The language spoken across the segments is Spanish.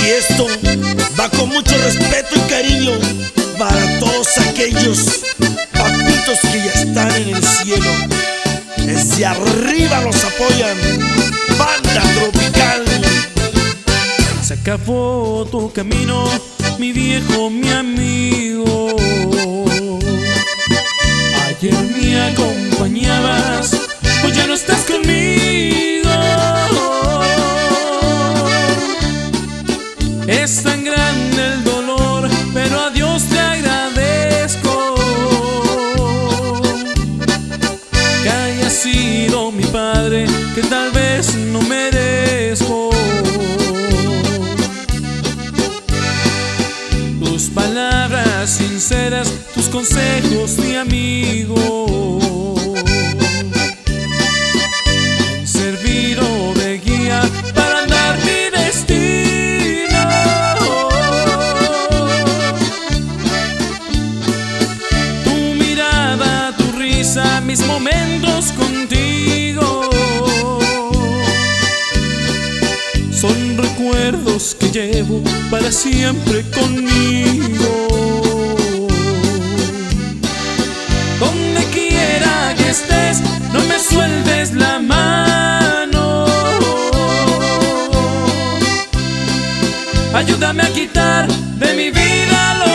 Y esto va con mucho respeto y cariño para todos aquellos papitos que ya están en el cielo. Desde arriba los apoyan. Banda Tropical. Se acabó tu camino, mi viejo, mi amigo. Ayer me acompañabas, hoy ya no estás conmigo. Es tan grande el dolor, pero a Dios te agradezco que hayas sido mi padre, que tal vez no merezco. Tus palabras sinceras, tus consejos, mi amigo, han servido de guía para andar mi destino. Tu mirada, tu risa, mis momentos contigo son recuerdos que llevo para siempre conmigo. Donde quiera que estés, no me sueltes la mano. Ayúdame a quitar de mi vida lo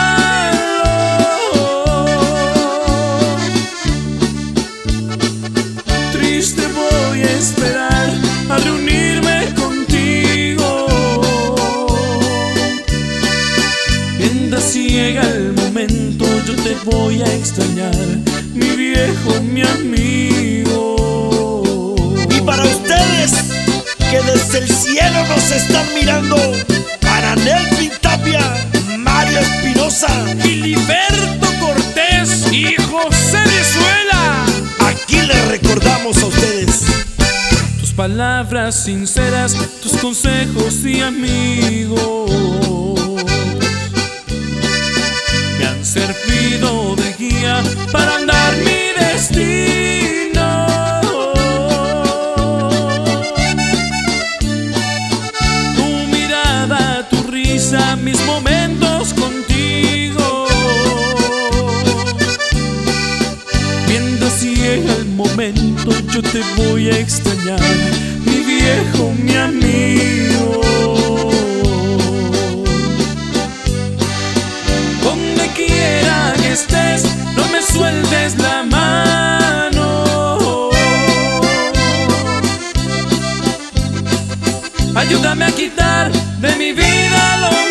malo. Triste voy a esperar a reunirme contigo. Mientras llega el momento, yo te voy a extrañar, mi viejo, mi amigo. Y para ustedes que desde el cielo nos están mirando, para Nelvin Tapia, Mario Espinosa, Filiberto Cortés y José Venezuela, aquí les recordamos a ustedes. tus palabras sinceras, tus consejos y amigos me han servido de guía para andar mi destino. Tu mirada, tu risa, mis momentos contigo. Mientras llega el momento, yo te voy a extrañar, mi viejo, mi amigo. Donde quiera que estés, no me sueltes la mano. Ayúdame a quitar de mi vida lo